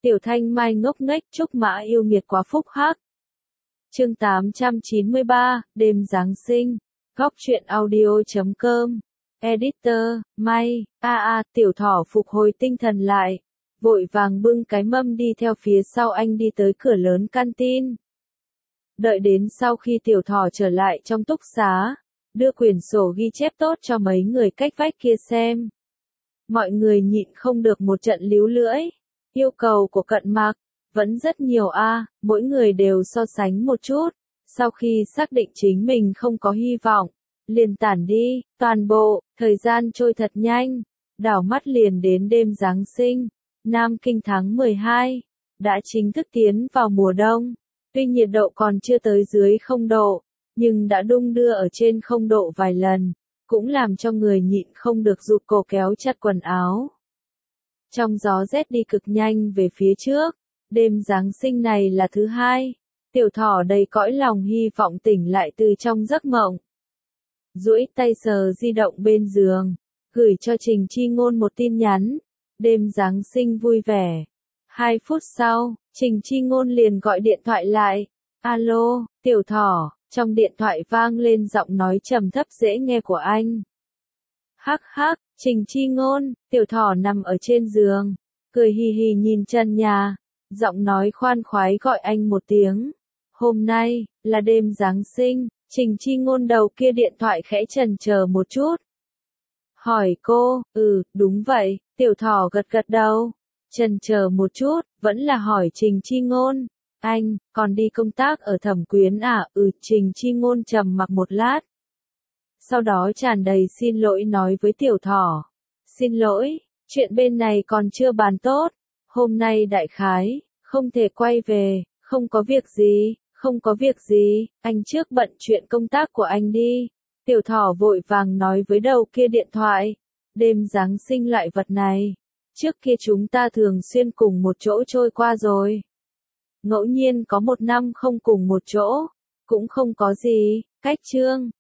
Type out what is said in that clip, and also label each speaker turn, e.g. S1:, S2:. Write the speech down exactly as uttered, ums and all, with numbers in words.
S1: Tiểu Thanh Mai ngốc nghếch Trúc Mã yêu nghiệt quá phúc hắc. Chương tám trăm chín mươi ba, đêm Giáng sinh. Góc truyện audio chấm com. Editor, May, a a, Tiểu Thỏ phục hồi tinh thần lại, vội vàng bưng cái mâm đi theo phía sau anh đi tới cửa lớn canteen. Đợi đến sau khi Tiểu Thỏ trở lại trong túc xá, đưa quyển sổ ghi chép tốt cho mấy người cách vách kia xem. Mọi người nhịn không được một trận líu lưỡi. Yêu cầu của Cận Mạc vẫn rất nhiều a, mỗi người đều so sánh một chút. Sau khi xác định chính mình không có hy vọng, liền tản đi. Toàn bộ thời gian trôi thật nhanh, đảo mắt liền đến đêm Giáng sinh. Nam Kinh tháng mười hai đã chính thức tiến vào mùa đông. Tuy nhiệt độ còn chưa tới dưới không độ, nhưng đã đung đưa ở trên không độ vài lần, cũng làm cho người nhịn không được rụt cổ kéo chặt quần áo. Trong gió rét đi cực nhanh về phía trước, đêm Giáng sinh này là thứ hai, Tiểu Thỏ đầy cõi lòng hy vọng tỉnh lại từ trong giấc mộng. Duỗi tay sờ di động bên giường, gửi cho Trình Chi Ngôn một tin nhắn, đêm Giáng sinh vui vẻ. Hai phút sau, Trình Chi Ngôn liền gọi điện thoại lại, alo, Tiểu Thỏ, trong điện thoại vang lên giọng nói trầm thấp dễ nghe của anh. Hắc hắc, Trình Chi Ngôn, Tiểu Thỏ nằm ở trên giường, cười hì hì nhìn trần nhà, giọng nói khoan khoái gọi anh một tiếng. Hôm nay, là đêm Giáng sinh, Trình Chi Ngôn đầu kia điện thoại khẽ chần chờ một chút. Hỏi cô, ừ, đúng vậy, Tiểu Thỏ gật gật đầu. Chần chờ một chút, vẫn là hỏi Trình Chi Ngôn. Anh, còn đi công tác ở Thẩm Quyến à? Ừ, Trình Chi Ngôn trầm mặc một lát. Sau đó tràn đầy xin lỗi nói với Tiểu Thỏ. Xin lỗi, chuyện bên này còn chưa bàn tốt. Hôm nay đại khái, không thể quay về, không có việc gì, không có việc gì, anh trước bận chuyện công tác của anh đi. Tiểu Thỏ vội vàng nói với đầu kia điện thoại. Đêm Giáng sinh loại vật này, trước kia chúng ta thường xuyên cùng một chỗ trôi qua rồi. Ngẫu nhiên có một năm không cùng một chỗ, cũng không có gì, cách chương.